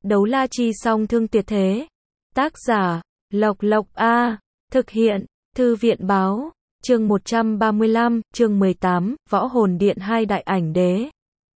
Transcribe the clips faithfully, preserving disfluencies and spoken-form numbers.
Đấu la chi song thương tuyệt thế. Tác giả, Lộc Lộc A. Thực hiện, Thư viện báo. Chương một trăm ba mươi lăm, chương mười tám, Võ Hồn Điện hai đại ảnh đế.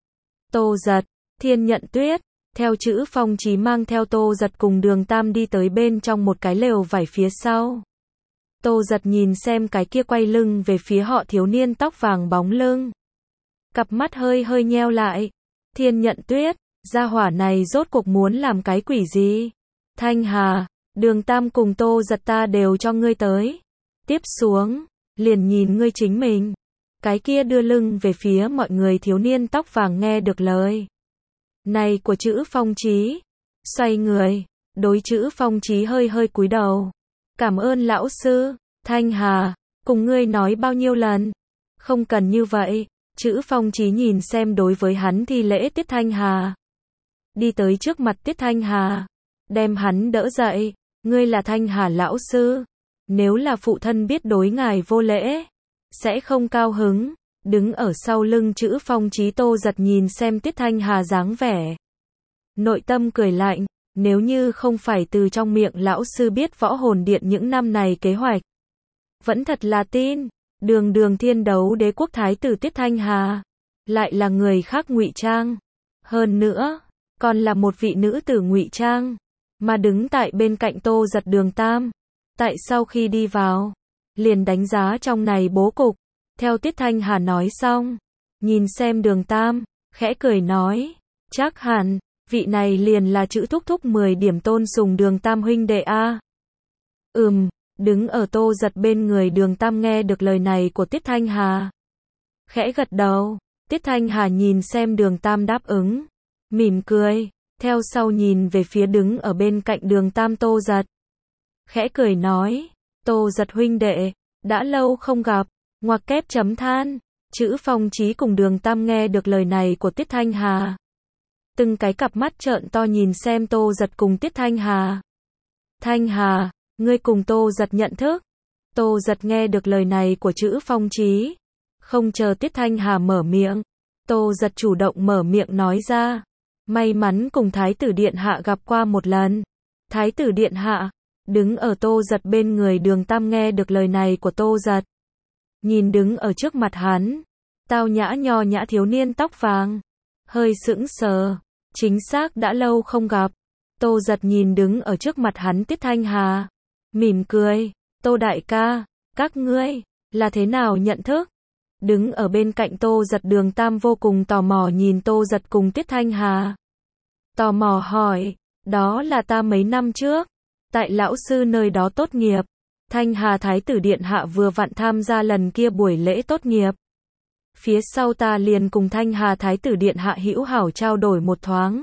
Tô Giật, Thiên Nhận Tuyết, theo chữ Phong Chí mang theo Tô Giật cùng Đường Tam đi tới bên trong một cái lều vải phía sau. Tô Giật nhìn xem cái kia quay lưng về phía họ thiếu niên tóc vàng bóng lưng. Cặp mắt hơi hơi nheo lại. Thiên Nhận Tuyết, gia hỏa này rốt cuộc muốn làm cái quỷ gì? Thanh Hà, Đường Tam cùng Tô Giật ta đều cho ngươi tới. Tiếp xuống, liền nhìn ngươi chính mình. Cái kia đưa lưng về phía mọi người thiếu niên tóc vàng nghe được lời này của chữ Phong Chí. Xoay người, đối chữ Phong Chí hơi hơi cúi đầu. Cảm ơn lão sư. Thanh Hà, cùng ngươi nói bao nhiêu lần? Không cần như vậy. Chữ Phong Chí nhìn xem đối với hắn thi lễ Tiết Thanh Hà. Đi tới trước mặt Tiết Thanh Hà. Đem hắn đỡ dậy. Ngươi là Thanh Hà lão sư. Nếu là phụ thân biết đối ngài vô lễ, sẽ không cao hứng. Đứng ở sau lưng chữ Phong Chí Tô Giật nhìn xem Tiết Thanh Hà dáng vẻ. Nội tâm cười lạnh. Nếu như không phải từ trong miệng lão sư biết Võ Hồn Điện những năm này kế hoạch, vẫn thật là tin. Đường đường thiên đấu đế quốc thái tử Tiết Thanh Hà, lại là người khác ngụy trang. Hơn nữa, còn là một vị nữ tử ngụy trang, mà đứng tại bên cạnh Tô Giật Đường Tam. Tại sau khi đi vào, liền đánh giá trong này bố cục. Theo Tiết Thanh Hà nói xong, nhìn xem Đường Tam, khẽ cười nói, chắc hẳn, vị này liền là chữ thúc thúc mười điểm tôn sùng Đường Tam huynh đệ a. Ừm, đứng ở Tô Giật bên người Đường Tam nghe được lời này của Tiết Thanh Hà. Khẽ gật đầu, Tiết Thanh Hà nhìn xem Đường Tam đáp ứng, mỉm cười, theo sau nhìn về phía đứng ở bên cạnh Đường Tam Tô Giật. Khẽ cười nói, Tô Giật huynh đệ, đã lâu không gặp, ngoặc kép chấm than. Chữ Phong Chí cùng Đường Tam nghe được lời này của Tiết Thanh Hà. Từng cái cặp mắt trợn to nhìn xem Tô Giật cùng Tiết Thanh Hà. Thanh Hà, ngươi cùng Tô Giật nhận thức. Tô Giật nghe được lời này của chữ Phong Chí. Không chờ Tiết Thanh Hà mở miệng, Tô Giật chủ động mở miệng nói ra. May mắn cùng Thái tử Điện Hạ gặp qua một lần. Thái tử Điện Hạ, đứng ở Tô Giật bên người Đường Tam nghe được lời này của Tô Giật. Nhìn đứng ở trước mặt hắn, tao nhã nho nhã thiếu niên tóc vàng. Hơi sững sờ, chính xác đã lâu không gặp. Tô Giật nhìn đứng ở trước mặt hắn Tiết Thanh Hà. Mỉm cười, Tô đại ca, các ngươi, là thế nào nhận thức? Đứng ở bên cạnh Tô Giật Đường Tam vô cùng tò mò nhìn Tô Giật cùng Tiết Thanh Hà. Tò mò hỏi, đó là ta mấy năm trước, tại lão sư nơi đó tốt nghiệp. Thanh Hà Thái tử Điện Hạ vừa vặn tham gia lần kia buổi lễ tốt nghiệp. Phía sau ta liền cùng Thanh Hà Thái tử Điện Hạ hữu hảo trao đổi một thoáng.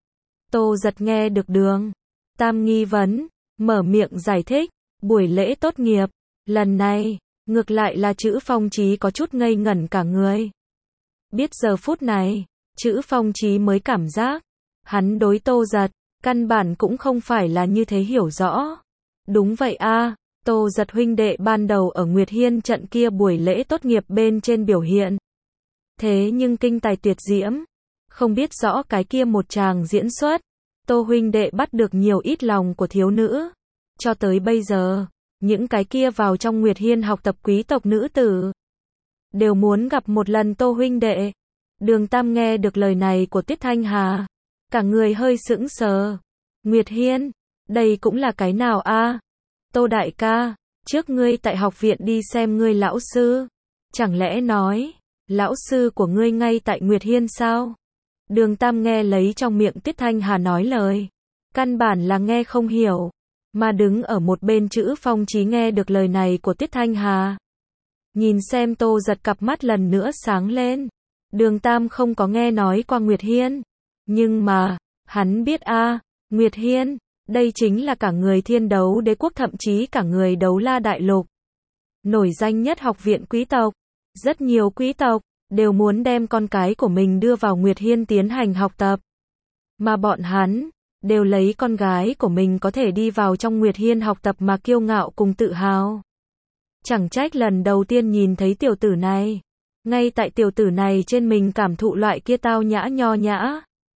Tô Giật nghe được Đường Tam nghi vấn, mở miệng giải thích, buổi lễ tốt nghiệp, lần này, ngược lại là chữ Phong Chí có chút ngây ngẩn cả người. Biết giờ phút này, chữ Phong Chí mới cảm giác, hắn đối Tô Giật, căn bản cũng không phải là như thế hiểu rõ. Đúng vậy a, Tô Giật huynh đệ ban đầu ở Nguyệt Hiên trận kia buổi lễ tốt nghiệp bên trên biểu hiện. Thế nhưng kinh tài tuyệt diễm, không biết rõ cái kia một tràng diễn xuất, Tô huynh đệ bắt được nhiều ít lòng của thiếu nữ. Cho tới bây giờ, những cái kia vào trong Nguyệt Hiên học tập quý tộc nữ tử, đều muốn gặp một lần Tô huynh đệ. Đường Tam nghe được lời này của Tiết Thanh Hà, cả người hơi sững sờ. Nguyệt Hiên, đây cũng là cái nào a? Tô đại ca, trước ngươi tại học viện đi xem ngươi lão sư, chẳng lẽ nói, lão sư của ngươi ngay tại Nguyệt Hiên sao? Đường Tam nghe lấy trong miệng Tiết Thanh Hà nói lời, căn bản là nghe không hiểu, mà đứng ở một bên chữ Phong Chí nghe được lời này của Tiết Thanh Hà. Nhìn xem Tô Giật cặp mắt lần nữa sáng lên. Đường Tam không có nghe nói qua Nguyệt Hiên, nhưng mà, hắn biết a, Nguyệt Hiên, đây chính là cả người thiên đấu đế quốc thậm chí cả người đấu la đại lục. Nổi danh nhất học viện quý tộc, rất nhiều quý tộc, đều muốn đem con cái của mình đưa vào Nguyệt Hiên tiến hành học tập. Mà bọn hắn, đều lấy con gái của mình có thể đi vào trong Nguyệt Hiên học tập mà kiêu ngạo cùng tự hào. Chẳng trách lần đầu tiên nhìn thấy tiểu tử này, ngay tại tiểu tử này trên mình cảm thụ loại kia tao nhã nho nhã,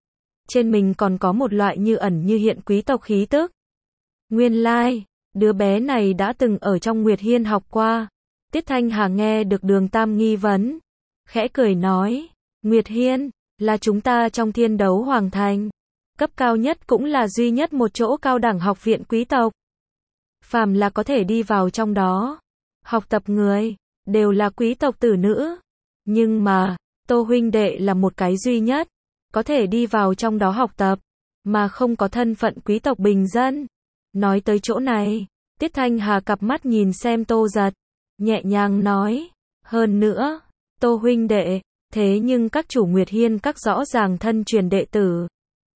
trên mình còn có một loại như ẩn như hiện quý tộc khí tức. Nguyên lai, like, đứa bé này đã từng ở trong Nguyệt Hiên học qua. Tiết Thanh Hà nghe được Đường Tam nghi vấn, khẽ cười nói, Nguyệt Hiên, là chúng ta trong Thiên Đấu Hoàng Thành. Cấp cao nhất cũng là duy nhất một chỗ cao đẳng học viện quý tộc. Phàm là có thể đi vào trong đó, học tập người, đều là quý tộc tử nữ. Nhưng mà, Tô huynh đệ là một cái duy nhất, có thể đi vào trong đó học tập, mà không có thân phận quý tộc bình dân. Nói tới chỗ này, Tiết Thanh Hà cặp mắt nhìn xem Tô Giật, nhẹ nhàng nói, hơn nữa, Tô huynh đệ, thế nhưng các chủ Nguyệt Hiên các rõ ràng thân truyền đệ tử.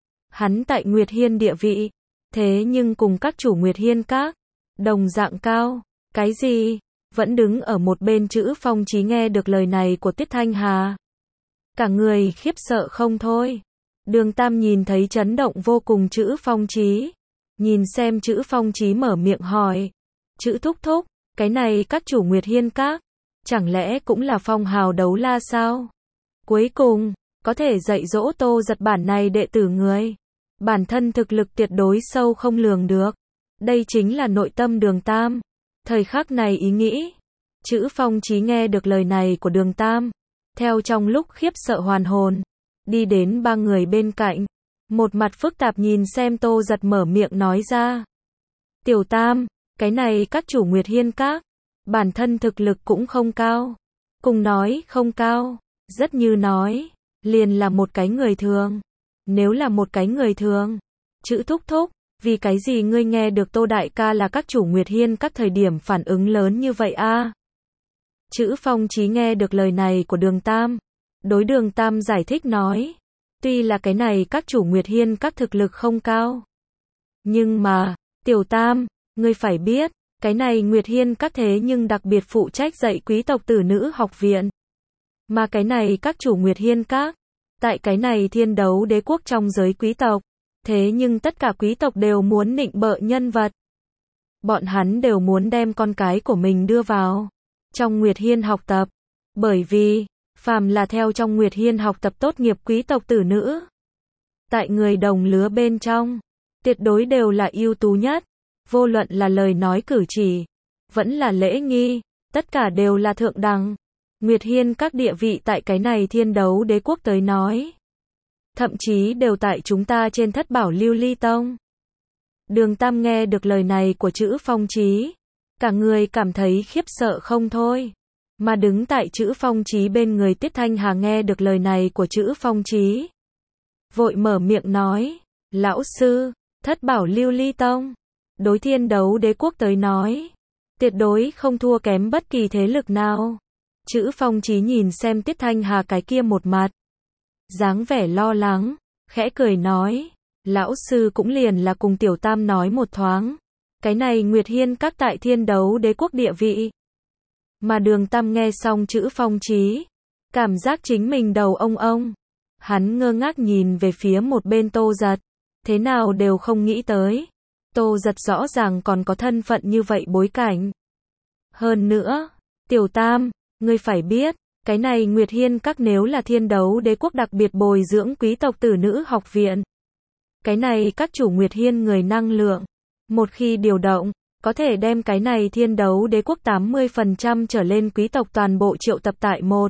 Hắn tại Nguyệt Hiên địa vị, thế nhưng cùng các chủ Nguyệt Hiên các, đồng dạng cao, cái gì? Vẫn đứng ở một bên Trữ Phong Chí nghe được lời này của Tiết Thanh Hà. Cả người khiếp sợ không thôi. Đường Tam nhìn thấy chấn động vô cùng Trữ Phong Chí. Nhìn xem Trữ Phong Chí mở miệng hỏi. Trữ thúc thúc, cái này các chủ Nguyệt Hiên các, chẳng lẽ cũng là phong hào đấu la sao? Cuối cùng, có thể dạy dỗ Tô Giật bản này đệ tử người. Bản thân thực lực tuyệt đối sâu không lường được. Đây chính là nội tâm Đường Tam. Thời khắc này ý nghĩ. Trữ Phong Chí nghe được lời này của Đường Tam. Theo trong lúc khiếp sợ hoàn hồn. Đi đến ba người bên cạnh. Một mặt phức tạp nhìn xem Tô Giật mở miệng nói ra. Tiểu Tam, cái này các chủ Nguyệt Hiên các. Bản thân thực lực cũng không cao. Cùng nói không cao. Rất như nói. Liền là một cái người thường. Nếu là một cái người thường. Trữ thúc thúc. Vì cái gì ngươi nghe được Tô đại ca là các chủ Nguyệt Hiên các thời điểm phản ứng lớn như vậy a? À? Trữ Phong Chí nghe được lời này của Đường Tam. Đối Đường Tam giải thích nói. Tuy là cái này các chủ Nguyệt Hiên các thực lực không cao. Nhưng mà, Tiểu Tam, ngươi phải biết, cái này Nguyệt Hiên các thế nhưng đặc biệt phụ trách dạy quý tộc tử nữ học viện. Mà cái này các chủ Nguyệt Hiên các, tại cái này Thiên Đấu Đế quốc trong giới quý tộc. Thế nhưng tất cả quý tộc đều muốn nịnh bợ nhân vật. Bọn hắn đều muốn đem con cái của mình đưa vào trong Nguyệt Hiên học tập. Bởi vì, phàm là theo trong Nguyệt Hiên học tập tốt nghiệp quý tộc tử nữ. Tại người đồng lứa bên trong, tuyệt đối đều là ưu tú nhất. Vô luận là lời nói cử chỉ, vẫn là lễ nghi, tất cả đều là thượng đẳng. Nguyệt Hiên các địa vị tại cái này Thiên Đấu Đế quốc tới nói. Thậm chí đều tại chúng ta trên Thất Bảo Lưu Ly Tông. Đường Tam nghe được lời này của Trữ Phong Chí. Cả người cảm thấy khiếp sợ không thôi. Mà đứng tại Trữ Phong Chí bên người Tiết Thanh Hà nghe được lời này của Trữ Phong Chí. Vội mở miệng nói. Lão sư, Thất Bảo Lưu Ly Tông. Đối Thiên Đấu Đế quốc tới nói. Tuyệt đối không thua kém bất kỳ thế lực nào. Trữ Phong Chí nhìn xem Tiết Thanh Hà cái kia một mặt. Dáng vẻ lo lắng, khẽ cười nói, lão sư cũng liền là cùng Tiểu Tam nói một thoáng. Cái này Nguyệt Hiên các tại Thiên Đấu Đế quốc địa vị. Mà Đường Tam nghe xong Trữ Phong Chí, cảm giác chính mình đầu ông ông. Hắn ngơ ngác nhìn về phía một bên Tô Giật, thế nào đều không nghĩ tới. Tô Giật rõ ràng còn có thân phận như vậy bối cảnh. Hơn nữa, Tiểu Tam, ngươi phải biết. Cái này Nguyệt Hiên các nếu là Thiên Đấu Đế quốc đặc biệt bồi dưỡng quý tộc tử nữ học viện. Cái này các chủ Nguyệt Hiên người năng lượng. Một khi điều động, có thể đem cái này Thiên Đấu Đế quốc tám mươi phần trăm trở lên quý tộc toàn bộ triệu tập tại một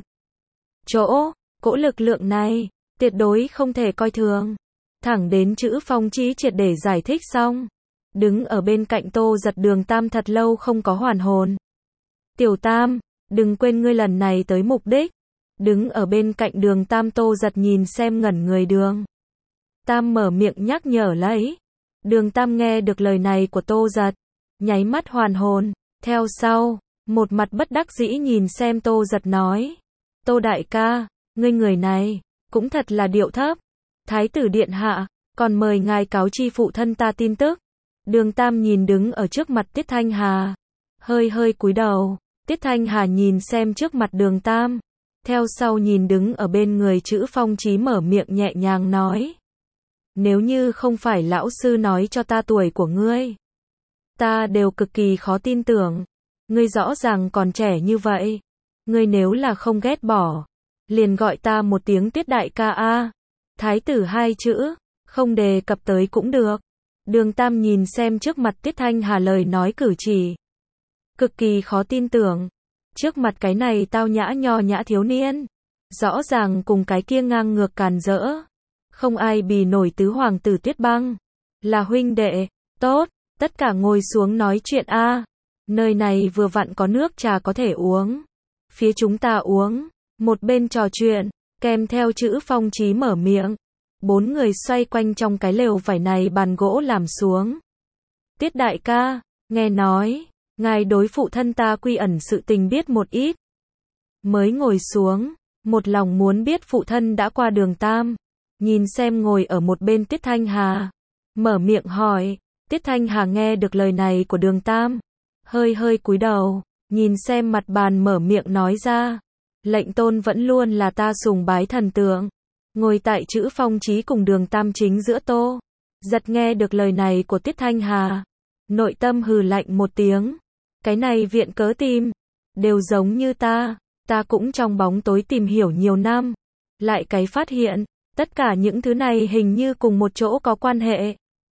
chỗ. Cỗ lực lượng này, tuyệt đối không thể coi thường. Thẳng đến Trữ Phong Chí triệt để giải thích xong. Đứng ở bên cạnh Tô Giật Đường Tam thật lâu không có hoàn hồn. Tiểu Tam. Đừng quên ngươi lần này tới mục đích. Đứng ở bên cạnh Đường Tam Tô Giật nhìn xem ngẩn người Đường Tam mở miệng nhắc nhở lấy. Đường Tam nghe được lời này của Tô Giật, nháy mắt hoàn hồn. Theo sau, một mặt bất đắc dĩ nhìn xem Tô Giật nói. Tô đại ca, ngươi người này, cũng thật là điệu thấp. Thái tử điện hạ, còn mời ngài cáo chi phụ thân ta tin tức. Đường Tam nhìn đứng ở trước mặt Tiết Thanh Hà, hơi hơi cúi đầu. Tiết Thanh Hà nhìn xem trước mặt Đường Tam, theo sau nhìn đứng ở bên người Trữ Phong Chí mở miệng nhẹ nhàng nói. Nếu như không phải lão sư nói cho ta tuổi của ngươi, ta đều cực kỳ khó tin tưởng. Ngươi rõ ràng còn trẻ như vậy. Ngươi nếu là không ghét bỏ, liền gọi ta một tiếng Tiết đại ca a. Thái tử hai chữ, không đề cập tới cũng được. Đường Tam nhìn xem trước mặt Tiết Thanh Hà lời nói cử chỉ. Cực kỳ khó tin tưởng. Trước mặt cái này tao nhã nho nhã thiếu niên. Rõ ràng cùng cái kia ngang ngược càn rỡ. Không ai bì nổi tứ hoàng tử Tuyết Băng. Là huynh đệ. Tốt, tất cả ngồi xuống nói chuyện a. Nơi này vừa vặn có nước trà có thể uống. Phía chúng ta uống. Một bên trò chuyện, kèm theo chữ Phong Chí mở miệng. Bốn người xoay quanh trong cái lều vải này bàn gỗ làm xuống. Tiết đại ca, nghe nói, ngài đối phụ thân ta quy ẩn sự tình biết một ít. Mới ngồi xuống, một lòng muốn biết phụ thân đã qua Đường Tam. Nhìn xem ngồi ở một bên Tiết Thanh Hà. Mở miệng hỏi, Tiết Thanh Hà nghe được lời này của Đường Tam. Hơi hơi cúi đầu, nhìn xem mặt bàn mở miệng nói ra. Lệnh tôn vẫn luôn là ta sùng bái thần tượng. Ngồi tại chữ Phong Chí cùng Đường Tam chính giữa tô. Giật nghe được lời này của Tiết Thanh Hà. Nội tâm hừ lạnh một tiếng. Cái này viện cớ tìm. Đều giống như ta. Ta cũng trong bóng tối tìm hiểu nhiều năm. Lại cái phát hiện. Tất cả những thứ này hình như cùng một chỗ có quan hệ.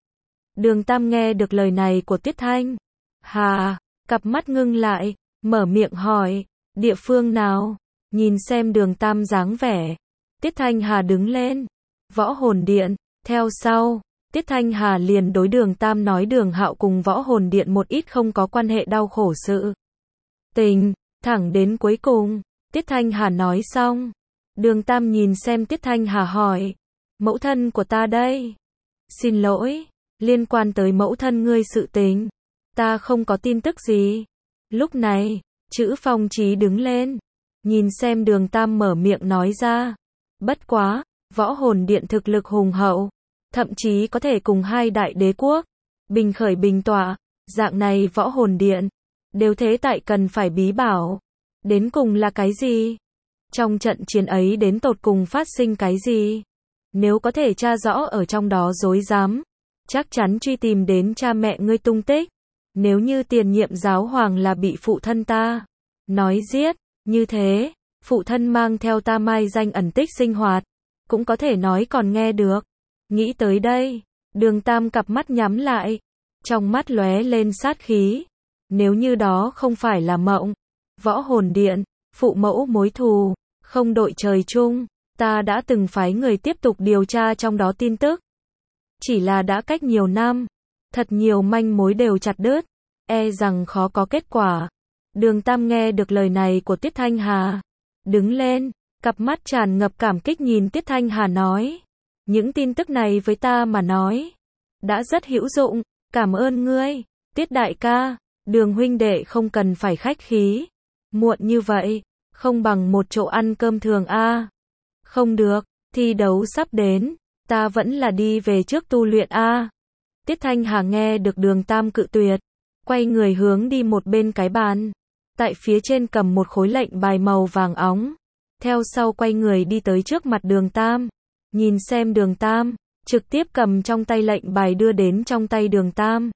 Đường Tam nghe được lời này của Tiết Thanh Hà. Cặp mắt ngưng lại. Mở miệng hỏi. Địa phương nào? Nhìn xem Đường Tam dáng vẻ. Tiết Thanh Hà đứng lên. Võ Hồn Điện. Theo sau, Tiết Thanh Hà liền đối Đường Tam nói Đường Hạo cùng Võ Hồn Điện một ít không có quan hệ đau khổ sự tình. Thẳng đến cuối cùng, Tiết Thanh Hà nói xong. Đường Tam nhìn xem Tiết Thanh Hà hỏi. Mẫu thân của ta đây. Xin lỗi, liên quan tới mẫu thân ngươi sự tình. Ta không có tin tức gì. Lúc này, chữ Phong Chí đứng lên. Nhìn xem Đường Tam mở miệng nói ra. Bất quá, Võ Hồn Điện thực lực hùng hậu. Thậm chí có thể cùng hai đại đế quốc. Bình khởi bình tọa. Dạng này Võ Hồn Điện. Đều thế tại cần phải bí bảo. Đến cùng là cái gì? Trong trận chiến ấy đến tột cùng phát sinh cái gì? Nếu có thể tra rõ ở trong đó rối rắm. Chắc chắn truy tìm đến cha mẹ ngươi tung tích. Nếu như tiền nhiệm giáo hoàng là bị phụ thân ta nói giết. Như thế, phụ thân mang theo ta mai danh ẩn tích sinh hoạt. Cũng có thể nói còn nghe được. Nghĩ tới đây, Đường Tam cặp mắt nhắm lại. Trong mắt lóe lên sát khí. Nếu như đó không phải là mộng. Võ Hồn Điện, phụ mẫu mối thù, không đội trời chung. Ta đã từng phái người tiếp tục điều tra trong đó tin tức. Chỉ là đã cách nhiều năm. Thật nhiều manh mối đều chặt đứt. E rằng khó có kết quả. Đường Tam nghe được lời này của Tiết Thanh Hà. Đứng lên, cặp mắt tràn ngập cảm kích nhìn Tiết Thanh Hà nói. Những tin tức này với ta mà nói. Đã rất hữu dụng, cảm ơn ngươi. Tiết đại ca, Đường huynh đệ không cần phải khách khí. Muộn như vậy, không bằng một chỗ ăn cơm thường a. Không được, thi đấu sắp đến. Ta vẫn là đi về trước tu luyện a. Tiết Thanh Hà nghe được Đường Tam cự tuyệt. Quay người hướng đi một bên cái bàn. Tại phía trên cầm một khối lệnh bài màu vàng óng. Theo sau quay người đi tới trước mặt Đường Tam. Nhìn xem Đường Tam, trực tiếp cầm trong tay lệnh bài đưa đến trong tay Đường Tam.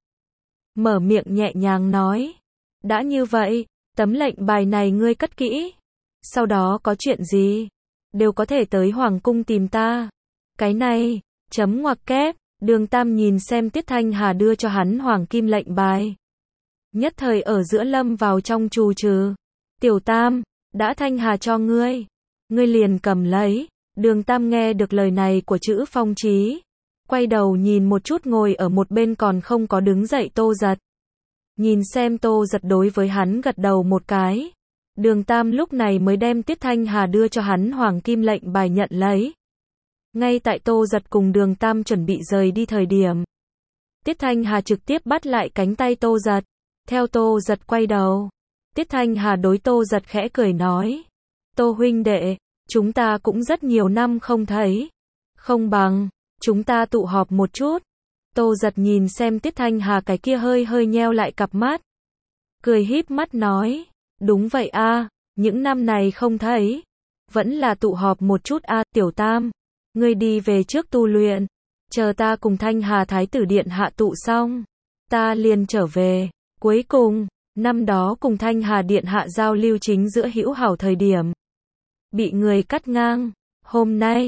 Mở miệng nhẹ nhàng nói. Đã như vậy, tấm lệnh bài này ngươi cất kỹ. Sau đó có chuyện gì, đều có thể tới Hoàng cung tìm ta. Cái này, chấm ngoặc kép, Đường Tam nhìn xem Tiết Thanh Hà đưa cho hắn hoàng kim lệnh bài. Nhất thời ở giữa lâm vào trong trù trừ. Tiểu Tam, đã Thanh Hà cho ngươi. Ngươi liền cầm lấy. Đường Tam nghe được lời này của chữ Phong Chí. Quay đầu nhìn một chút ngồi ở một bên còn không có đứng dậy Tô Giật. Nhìn xem Tô Giật đối với hắn gật đầu một cái. Đường Tam lúc này mới đem Tiết Thanh Hà đưa cho hắn hoàng kim lệnh bài nhận lấy. Ngay tại Tô Giật cùng Đường Tam chuẩn bị rời đi thời điểm. Tiết Thanh Hà trực tiếp bắt lại cánh tay Tô Giật. Theo Tô Giật quay đầu. Tiết Thanh Hà đối Tô Giật khẽ cười nói. Tô huynh đệ, chúng ta cũng rất nhiều năm không thấy. Không bằng, chúng ta tụ họp một chút. Tô Giật nhìn xem Tiết Thanh Hà cái kia hơi hơi nheo lại cặp mắt. Cười híp mắt nói. Đúng vậy a, những năm này không thấy. Vẫn là tụ họp một chút a, Tiểu Tam. Ngươi đi về trước tu luyện. Chờ ta cùng Thanh Hà Thái tử điện hạ tụ xong. Ta liền trở về. Cuối cùng, năm đó cùng Thanh Hà điện hạ giao lưu chính giữa hữu hảo thời điểm. Bị người cắt ngang. Hôm nay,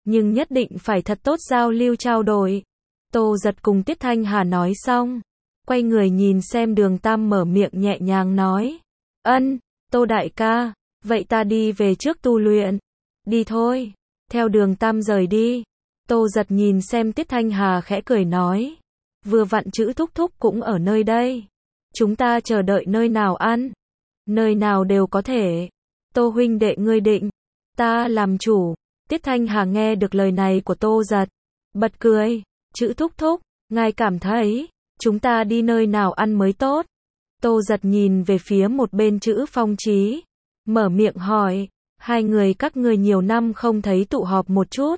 nhưng nhất định phải thật tốt giao lưu trao đổi. Tô Giật cùng Tiết Thanh Hà nói xong, quay người nhìn xem Đường Tam mở miệng nhẹ nhàng nói. Ân, Tô đại ca, vậy ta đi về trước tu luyện. Đi thôi. Theo Đường Tam rời đi, Tô Giật nhìn xem Tiết Thanh Hà khẽ cười nói. Vừa vặn Chữ thúc thúc cũng ở nơi đây. Chúng ta chờ đợi nơi nào ăn. Nơi nào đều có thể. Tô huynh đệ ngươi định. Ta làm chủ. Tiết Thanh Hà nghe được lời này của Tô Giật, bật cười. Chữ thúc thúc, ngài cảm thấy, chúng ta đi nơi nào ăn mới tốt? Tô Giật nhìn về phía một bên Chữ Phong Chí, mở miệng hỏi. Hai người các ngươi nhiều năm không thấy tụ họp một chút.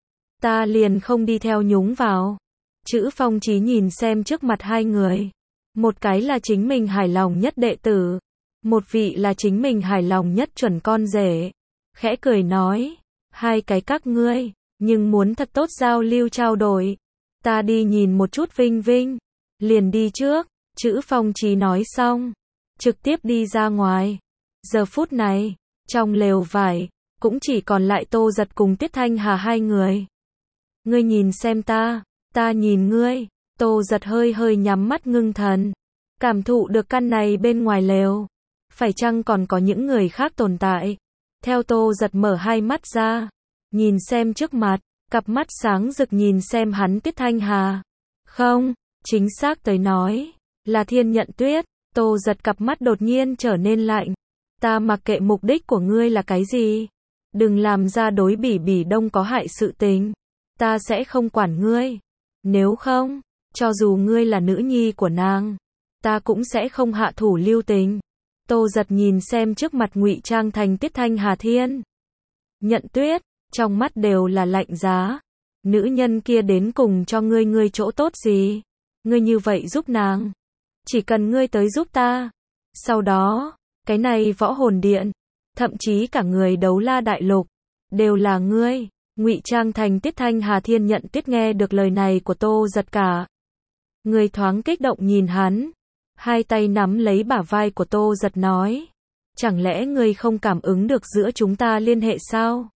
Ta liền không đi theo nhúng vào. Chữ Phong Chí nhìn xem trước mặt hai người. Một cái là chính mình hài lòng nhất đệ tử. Một vị là chính mình hài lòng nhất chuẩn con rể. Khẽ cười nói. Hai cái các ngươi, nhưng muốn thật tốt giao lưu trao đổi. Ta đi nhìn một chút Vinh Vinh. Liền đi trước. Chữ Phong Chí nói xong, trực tiếp đi ra ngoài. Giờ phút này, trong lều vải, cũng chỉ còn lại Tô Giật cùng Tiết Thanh Hà hai người. Ngươi nhìn xem ta, ta nhìn ngươi. Tô Giật hơi hơi nhắm mắt ngưng thần, cảm thụ được căn này bên ngoài lều. Phải chăng còn có những người khác tồn tại? Theo Tô Giật mở hai mắt ra, nhìn xem trước mặt, cặp mắt sáng rực nhìn xem hắn Tiết Thanh Hà. Không, chính xác tới nói, là Thiên Nhận Tuyết. Tô Giật cặp mắt đột nhiên trở nên lạnh. Ta mặc kệ mục đích của ngươi là cái gì. Đừng làm ra đối Bỉ Bỉ Đông có hại sự tình. Ta sẽ không quản ngươi. Nếu không, cho dù ngươi là nữ nhi của nàng, ta cũng sẽ không hạ thủ lưu tình. Tô Giật nhìn xem trước mặt ngụy trang thành Tiết Thanh Hà Thiên Nhận Tuyết, trong mắt đều là lạnh giá. Nữ nhân kia đến cùng cho ngươi ngươi chỗ tốt gì? Ngươi như vậy giúp nàng, chỉ cần ngươi tới giúp ta. Sau đó, cái này Võ Hồn Điện, thậm chí cả người Đấu La Đại Lục, đều là ngươi. Ngụy trang thành Tiết Thanh Hà Thiên Nhận Tuyết nghe được lời này của Tô Giật cả người thoáng kích động nhìn hắn, hai tay nắm lấy bả vai của Tô Giật nói. Chẳng lẽ ngươi không cảm ứng được giữa chúng ta liên hệ sao?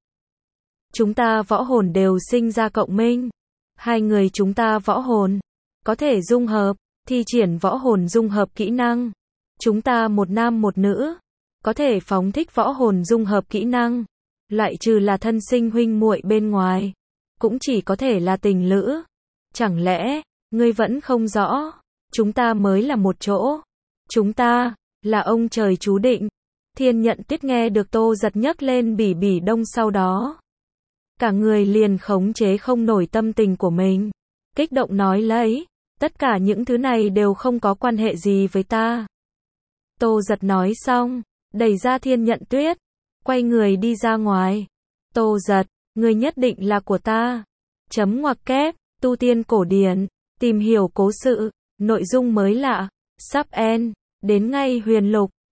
Chúng ta võ hồn đều sinh ra cộng minh. Hai người chúng ta võ hồn có thể dung hợp, thi triển võ hồn dung hợp kỹ năng. Chúng ta một nam một nữ, có thể phóng thích võ hồn dung hợp kỹ năng. Loại trừ là thân sinh huynh muội bên ngoài, cũng chỉ có thể là tình lữ. Chẳng lẽ, ngươi vẫn không rõ, chúng ta mới là một chỗ. Chúng ta, là ông trời chú định. Thiên Nhận Tuyết nghe được Tô Giật nhấc lên Bỉ Bỉ Đông sau đó. Cả người liền khống chế không nổi tâm tình của mình. Kích động nói lấy, tất cả những thứ này đều không có quan hệ gì với ta. Tô Giật nói xong, đẩy ra Thiên Nhận Tuyết, quay người đi ra ngoài. Tô Giật, ngươi nhất định là của ta. Chấm ngoặc kép, tu tiên cổ điển, tìm hiểu cố sự, nội dung mới lạ, sắp end, đến ngay huyền lục.